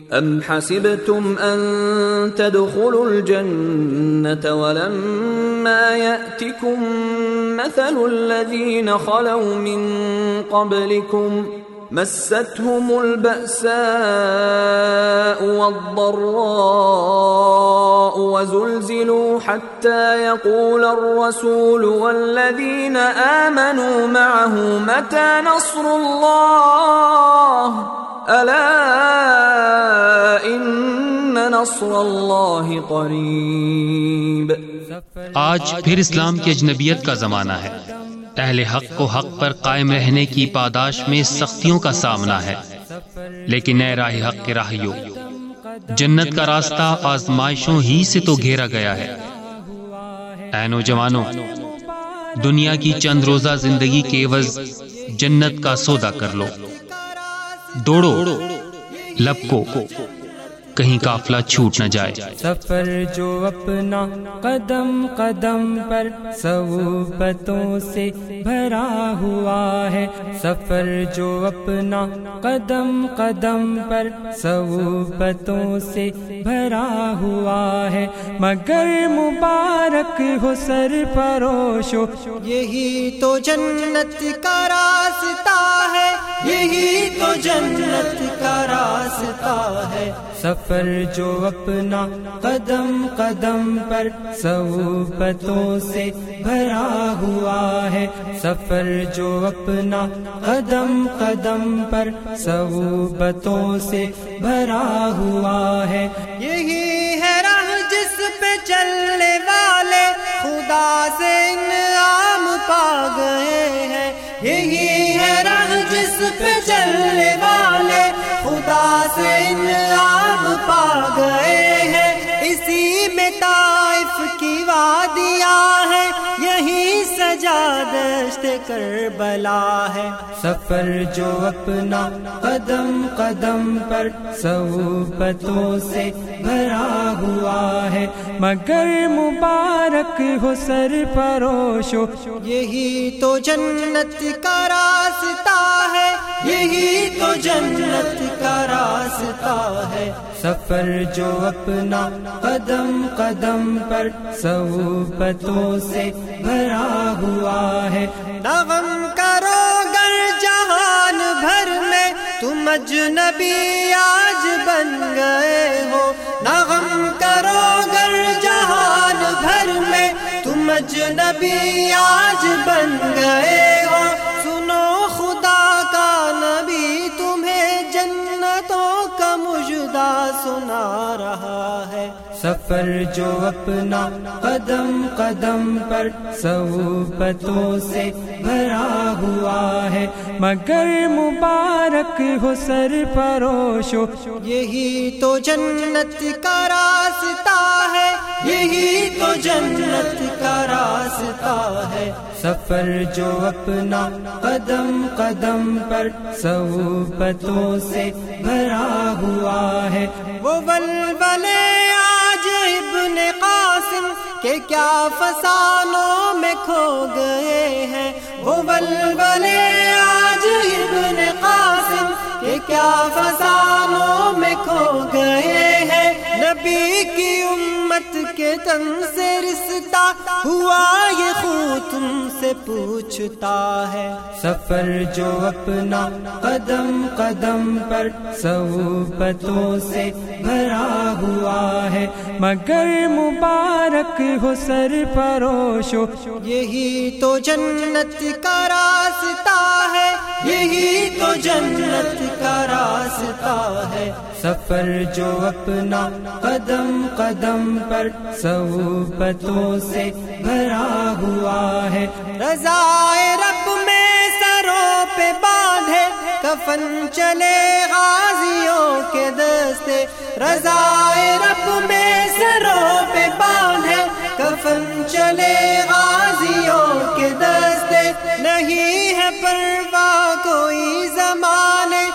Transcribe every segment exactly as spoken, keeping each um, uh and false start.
أَمْ حَسِبْتُمْ أَن تَدْخُلُوا الْجَنَّةَ وَلَمَّا يَأْتِكُم مَّثَلُ الَّذِينَ خَلَوْا مِن قَبْلِكُمْ مَسَّتْهُمُ الْبَأْسَاءُ وَالضَّرَّاءُ وَزُلْزِلُوا حَتَّى يَقُولَ الرَّسُولُ وَالَّذِينَ آمَنُوا مَعَهُ مَتَى نَصْرُ اللَّهِ أَلَا إِنَّ نَصْرَ اللَّهِ قَرِيبٌ۔ آج پھر اسلام کی اجنبیت کا زمانہ ہے۔ اہل حق کو حق پر قائم رہنے کی پاداش میں سختیوں کا سامنا ہے، لیکن اے راہ حق کے راہیو، جنت کا راستہ آزمائشوں ہی سے تو گھیرا گیا ہے۔ اے نوجوانوں، دنیا کی چند روزہ زندگی کے عوض جنت کا سودا کر لو۔ دوڑو لب کو، کہیں قافلہ چھوٹ نہ جائے۔ سفر جو اپنا قدم قدم پر صعوبتوں سے بھرا ہوا ہے، سفر جو اپنا قدم قدم پر صعوبتوں سے بھرا ہوا ہے، مگر مبارک ہو سرفروشو، یہی تو جنت کا راستہ ہے، یہی تو جنت کا راستہ ہے۔ سفر جو اپنا قدم قدم پر صعوبتوں سے بھرا ہوا ہے، سفر جو اپنا قدم قدم پر صعوبتوں سے بھرا ہوا ہے، یہی ہے راہ جس پہ چلنے والے خدا سے انعام پا گئے ہیں، یہی ہے راہ جس پہ چلنے والے خدا سے انعام پا گئے ہیں، اسی میں طائف کی وادیاں ہیں، یہی سجا دشت کربلا ہے۔ سفر جو اپنا قدم قدم پر صعوبتوں سے بھرا ہوا ہے، مگر مبارک ہو سرفروشو، یہی تو جنت کا راستہ ہے، یہی تو جنت کا راستہ ہے۔ سفر جو اپنا قدم قدم پر صعوبتوں سے بھرا ہوا ہے، نہ غم کرو گر جہان بھر میں تم اجنبی آج بن گئے ہو، نہ غم کرو گر جہان بھر میں تم اجنبی آج بن گئے ہو، سنو خدا کا نبی تمہیں جنتوں کا مژدہ سنا رہا ہے۔ سفر جو اپنا قدم قدم پر صعوبتوں سے بھرا ہوا ہے، مگر مبارک ہو سرفروشو، یہی تو جنت کا راستہ ہے، یہی تو جنت کا راستہ ہے۔ سفر جو اپنا قدم قدم پر صعوبتوں سے بھرا ہوا ہے، وہ ولولے آج ابن قاسم کے کیا فسانوں میں کھو گئے ہیں، وہ ولولے آج ابن قاسم کے کیا فسانوں میں کھو گئے ہیں، نبی کی امت کے تن سے رشتہ ہوا یہ خون تم سے پوچھتا ہے۔ سفر جو اپنا قدم قدم پر صعوبتوں سے بھرا ہوا ہے، مگر مبارک ہو سرفروشو، یہی تو جنت کا راستہ ہے، یہی تو جنت کا راستہ ہے۔ سفر جو اپنا قدم قدم پر صعوبتوں سے بھرا ہوا ہے، رضائے رب میں سروں پہ باندھے کفن چلے غازیوں کے دستے، رضائے رب میں سروں پہ باندھے کفن چلے غازیوں کے دستے، نہیں ہے پرواہ کوئی زمانے کی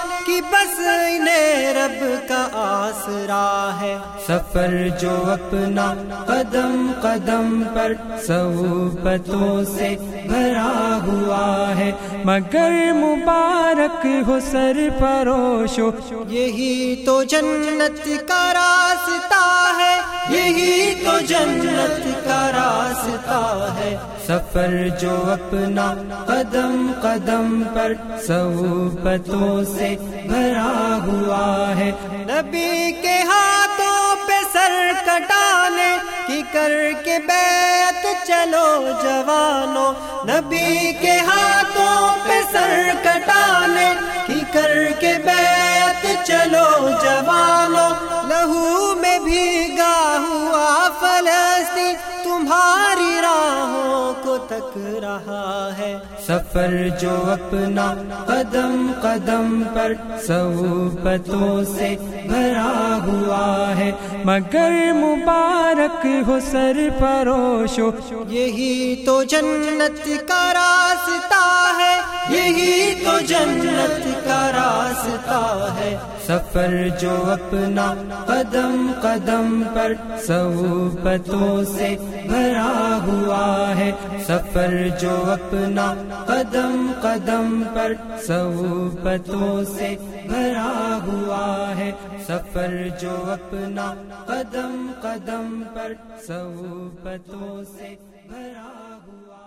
بس انہیں رب کا آسرا ہے. سفر جو اپنا قدم قدم پر صحبتوں سے بھرا ہوا ہے، مگر مبارک ہو سرفروشو، یہی تو جنت کا راستہ ہے، یہی تو جنت کا راستہ ہے. سفر جو اپنا قدم قدم پر صحبتوں سے بھرا ہوا ہے، نبی کے ہاتھوں پہ سر کٹانے کی کر کے بیعت چلو جوانوں، نبی کے ہاتھوں پہ سر کٹانے کی کر کے بیعت چلو جوانوں. لہو میں بھیگا ہوا فلسطین تمہاری راہوں کو تک رہا ہے. سفر جو اپنا قدم قدم پر صحبتوں سے بھرا ہوا ہے، مگر مبارک ہو سرفروشو، یہی تو جنت کا راستہ ہے، یہی تو جنت کا راستہ ہے. سفر جو اپنا قدم قدم پر صحبتوں سے بھرا ہوا ہے، سفر جو اپنا قدم قدم پر صحبتوں سے بھرا ہوا ہے، سفر جو اپنا قدم قدم پر صحبتوں سے بھرا ہوا